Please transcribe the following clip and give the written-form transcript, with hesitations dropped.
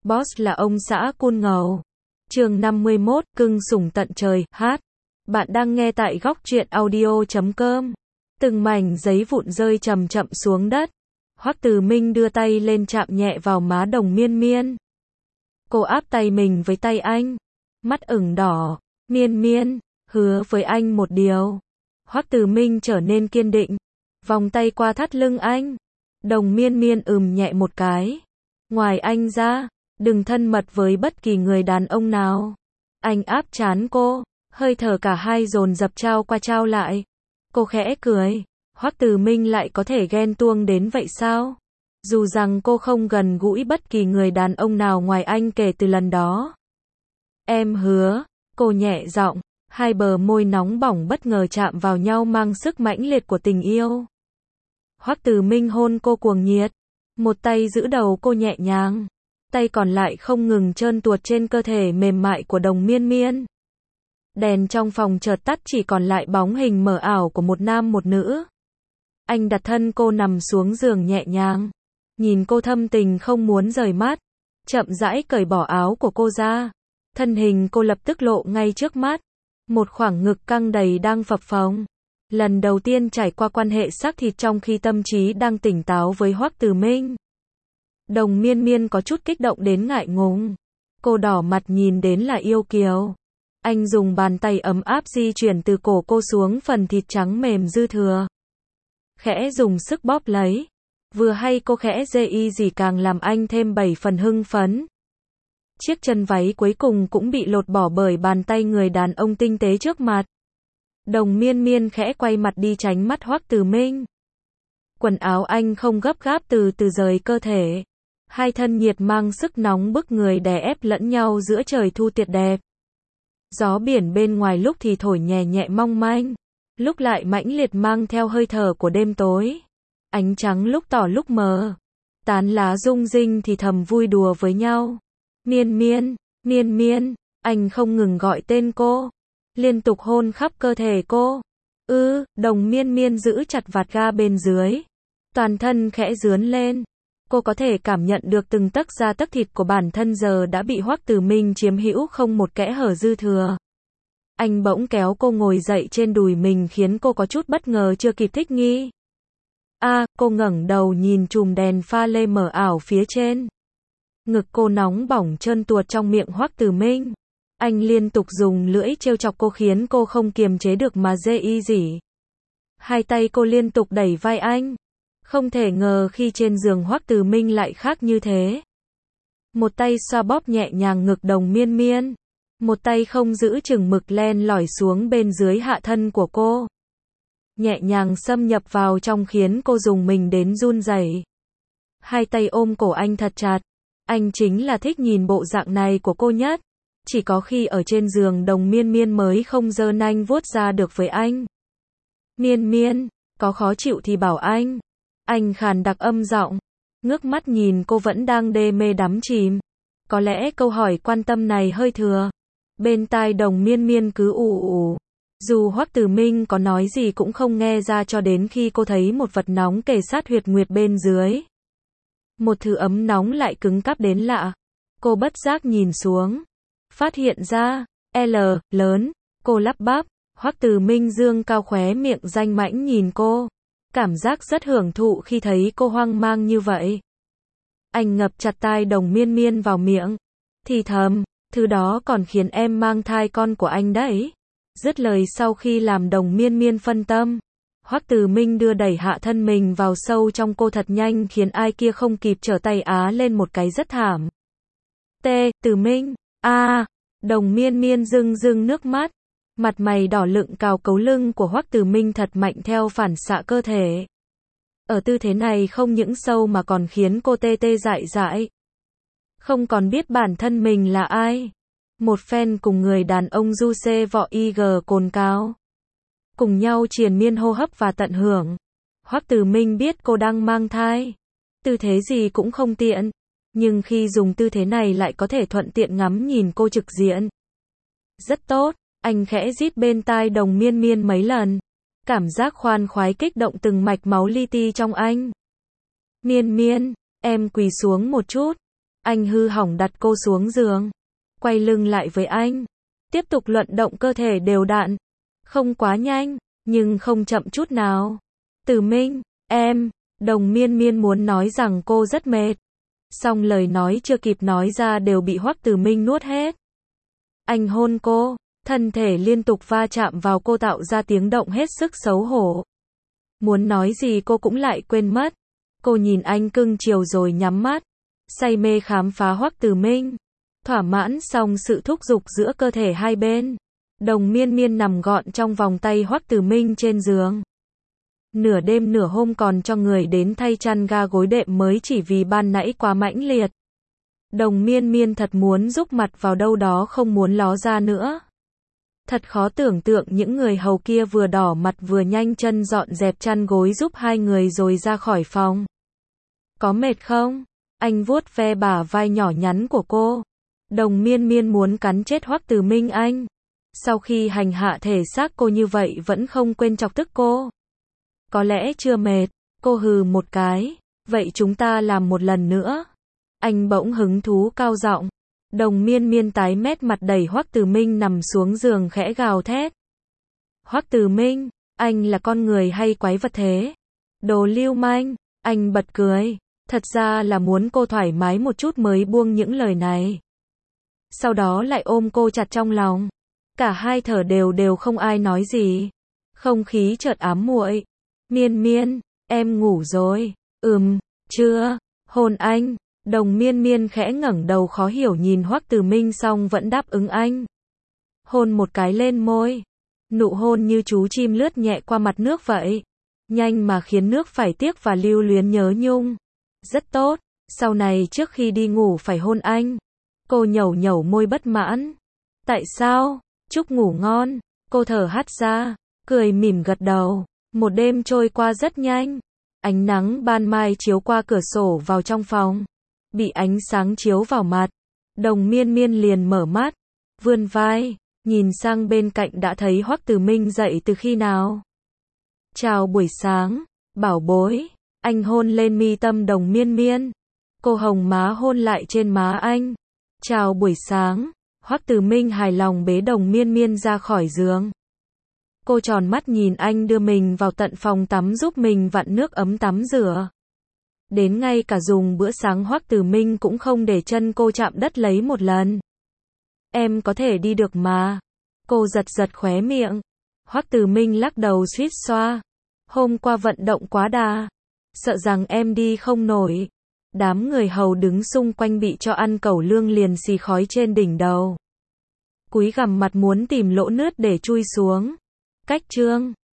Boss là ông xã Cun Ngầu. Chương 51, cưng sủng tận trời, hát. Bạn đang nghe tại góc truyện audio.com. Từng mảnh giấy vụn rơi chậm chậm xuống đất. Hoắc Từ Minh đưa tay lên chạm nhẹ vào má Đồng Miên Miên. Cô áp tay mình với tay anh. Mắt ửng đỏ. Miên Miên, hứa với anh một điều. Hoắc Từ Minh trở nên kiên định. Vòng tay qua thắt lưng anh. Đồng Miên Miên nhẹ một cái. Ngoài anh ra, đừng thân mật với bất kỳ người đàn ông nào. Anh áp trán cô, hơi thở cả hai dồn dập trao qua trao lại. Cô khẽ cười. Hoắc Từ Minh lại có thể ghen tuông đến vậy sao? Dù rằng cô không gần gũi bất kỳ người đàn ông nào ngoài anh kể từ lần đó. Em hứa, cô nhẹ giọng, hai bờ môi nóng bỏng bất ngờ chạm vào nhau mang sức mãnh liệt của tình yêu. Hoắc Từ Minh hôn cô cuồng nhiệt, một tay giữ đầu cô nhẹ nhàng, tay còn lại không ngừng trơn tuột trên cơ thể mềm mại của Đồng Miên Miên. Đèn trong phòng chợt tắt, chỉ còn lại bóng hình mờ ảo của một nam một nữ. Anh đặt thân cô nằm xuống giường nhẹ nhàng, nhìn cô thâm tình không muốn rời mắt, chậm rãi cởi bỏ áo của cô ra. Thân hình cô lập tức lộ ngay trước mắt, một khoảng ngực căng đầy đang phập phồng. Lần đầu tiên trải qua quan hệ xác thịt trong khi tâm trí đang tỉnh táo với Hoắc Từ Minh. Đồng Miên Miên có chút kích động đến ngại ngùng. Cô đỏ mặt nhìn đến là yêu kiều. Anh dùng bàn tay ấm áp di chuyển từ cổ cô xuống phần thịt trắng mềm dư thừa. Khẽ dùng sức bóp lấy. Vừa hay cô khẽ dê y gì càng làm anh thêm 7 phần hưng phấn. Chiếc chân váy cuối cùng cũng bị lột bỏ bởi bàn tay người đàn ông tinh tế trước mặt. Đồng Miên Miên khẽ quay mặt đi tránh mắt Hoắc Từ Minh. Quần áo anh không gấp gáp từ từ rời cơ thể. Hai thân nhiệt mang sức nóng bức người đè ép lẫn nhau giữa trời thu tuyệt đẹp. Gió biển bên ngoài lúc thì thổi nhẹ nhẹ mong manh, lúc lại mãnh liệt mang theo hơi thở của đêm tối. Ánh trắng lúc tỏ lúc mờ. Tán lá rung rinh thì thầm vui đùa với nhau. Miên Miên, Miên Miên, anh không ngừng gọi tên cô, liên tục hôn khắp cơ thể cô. Đồng Miên Miên giữ chặt vạt ga bên dưới, toàn thân khẽ rướn lên. Cô có thể cảm nhận được từng tấc da tấc thịt của bản thân giờ đã bị Hoắc Từ Minh chiếm hữu không một kẽ hở dư thừa. Anh bỗng kéo cô ngồi dậy trên đùi mình khiến cô có chút bất ngờ chưa kịp thích nghi. Cô ngẩng đầu nhìn chùm đèn pha lê mờ ảo phía trên. Ngực cô nóng bỏng trơn tuột trong miệng Hoắc Từ Minh. Anh liên tục dùng lưỡi trêu chọc cô khiến cô không kiềm chế được mà dê y gì. Hai tay cô liên tục đẩy vai anh. Không thể ngờ khi trên giường Hoắc Từ Minh lại khác như thế. Một tay xoa bóp nhẹ nhàng ngực Đồng Miên Miên. Một tay không giữ chừng mực len lỏi xuống bên dưới hạ thân của cô. Nhẹ nhàng xâm nhập vào trong khiến cô dùng mình đến run rẩy. Hai tay ôm cổ anh thật chặt. Anh chính là thích nhìn bộ dạng này của cô nhất. Chỉ có khi ở trên giường Đồng Miên Miên mới không giơ nanh vuốt ra được với anh. Miên Miên, có khó chịu thì bảo anh. Anh khàn đặc âm giọng. Ngước mắt nhìn cô vẫn đang đê mê đắm chìm. Có lẽ câu hỏi quan tâm này hơi thừa. Bên tai Đồng Miên Miên cứ ù ù. Dù Hoắc Từ Minh có nói gì cũng không nghe ra cho đến khi cô thấy một vật nóng kề sát huyệt nguyệt bên dưới. Một thứ ấm nóng lại cứng cáp đến lạ. Cô bất giác nhìn xuống. Phát hiện ra, lớn, cô lắp bắp. Hoắc Từ Minh dương cao khóe miệng danh mãnh nhìn cô. Cảm giác rất hưởng thụ khi thấy cô hoang mang như vậy. Anh ngập chặt tai Đồng Miên Miên vào miệng. Thì thầm, thứ đó còn khiến em mang thai con của anh đấy. Dứt lời sau khi làm Đồng Miên Miên phân tâm. Hoắc Từ Minh đưa đẩy hạ thân mình vào sâu trong cô thật nhanh khiến ai kia không kịp trở tay á lên một cái rất thảm. Từ Minh, Đồng Miên Miên rưng nước mắt. Mặt mày đỏ lựng cào cấu lưng của Hoắc Từ Minh thật mạnh theo phản xạ cơ thể. Ở tư thế này không những sâu mà còn khiến cô tê dại dại. Không còn biết bản thân mình là ai. Một phen cùng người đàn ông du xê vọ ig cồn cao. Cùng nhau triền miên hô hấp và tận hưởng. Hoắc Từ Minh biết cô đang mang thai. Tư thế gì cũng không tiện. Nhưng khi dùng tư thế này lại có thể thuận tiện ngắm nhìn cô trực diện. Rất tốt. Anh khẽ rít bên tai Đồng Miên Miên mấy lần. Cảm giác khoan khoái kích động từng mạch máu li ti trong anh. Miên Miên, em quỳ xuống một chút. Anh hư hỏng đặt cô xuống giường, quay lưng lại với anh, tiếp tục luận động cơ thể đều đặn, không quá nhanh, nhưng không chậm chút nào. Từ Minh, em, Đồng Miên Miên muốn nói rằng cô rất mệt, song lời nói chưa kịp nói ra đều bị Hoắc Từ Minh nuốt hết. Anh hôn cô, thân thể liên tục va chạm vào cô tạo ra tiếng động hết sức xấu hổ. Muốn nói gì cô cũng lại quên mất. Cô nhìn anh cưng chiều rồi nhắm mắt, say mê khám phá Hoắc Từ Minh. Thỏa mãn xong sự thúc giục giữa cơ thể hai bên, Đồng Miên Miên nằm gọn trong vòng tay Hoắc Từ Minh trên giường. Nửa đêm nửa hôm còn cho người đến thay chăn ga gối đệm mới chỉ vì ban nãy quá mãnh liệt. Đồng Miên Miên thật muốn rúc mặt vào đâu đó không muốn ló ra nữa. Thật khó tưởng tượng những người hầu kia vừa đỏ mặt vừa nhanh chân dọn dẹp chăn gối giúp hai người rồi ra khỏi phòng. Có mệt không? Anh vuốt ve bả vai nhỏ nhắn của cô. Đồng Miên Miên muốn cắn chết Hoắc Từ Minh anh. Sau khi hành hạ thể xác cô như vậy vẫn không quên chọc tức cô. Có lẽ chưa mệt, cô hừ một cái. Vậy chúng ta làm một lần nữa. Anh bỗng hứng thú cao giọng. Đồng Miên Miên tái mét mặt đẩy Hoắc Từ Minh nằm xuống giường khẽ gào thét. Hoắc Từ Minh, anh là con người hay quái vật thế? Đồ lưu manh, anh bật cười. Thật ra là muốn cô thoải mái một chút mới buông những lời này. Sau đó lại ôm cô chặt trong lòng. Cả hai thở đều không ai nói gì. Không khí chợt ám muội. Miên Miên, em ngủ rồi. Chưa. Hôn anh. Đồng Miên Miên khẽ ngẩng đầu khó hiểu nhìn Hoắc Từ Minh xong vẫn đáp ứng anh. Hôn một cái lên môi. Nụ hôn như chú chim lướt nhẹ qua mặt nước vậy. Nhanh mà khiến nước phải tiếc và lưu luyến nhớ nhung. Rất tốt. Sau này trước khi đi ngủ phải hôn anh. Cô nhẩu môi bất mãn. Tại sao? Chúc ngủ ngon. Cô thở hắt ra, cười mỉm gật đầu. Một đêm trôi qua rất nhanh. Ánh nắng ban mai chiếu qua cửa sổ vào trong phòng. Bị ánh sáng chiếu vào mặt. Đồng Miên Miên liền mở mắt. Vươn vai. Nhìn sang bên cạnh đã thấy Hoắc Từ Minh dậy từ khi nào. Chào buổi sáng. Bảo bối. Anh hôn lên mi tâm Đồng Miên Miên. Cô hồng má hôn lại trên má anh. Chào buổi sáng. Hoắc Từ Minh hài lòng bế Đồng Miên Miên ra khỏi giường. Cô tròn mắt nhìn anh đưa mình vào tận phòng tắm giúp mình vặn nước ấm tắm rửa. Đến ngay cả dùng bữa sáng Hoắc Từ Minh cũng không để chân cô chạm đất lấy một lần. Em có thể đi được mà. Cô giật khóe miệng. Hoắc Từ Minh lắc đầu suýt xoa. Hôm qua vận động quá đà. Sợ rằng em đi không nổi. Đám người hầu đứng xung quanh bị cho ăn cẩu lương liền xì khói trên đỉnh đầu. Cúi gằm mặt muốn tìm lỗ nướt để chui xuống. Cách chương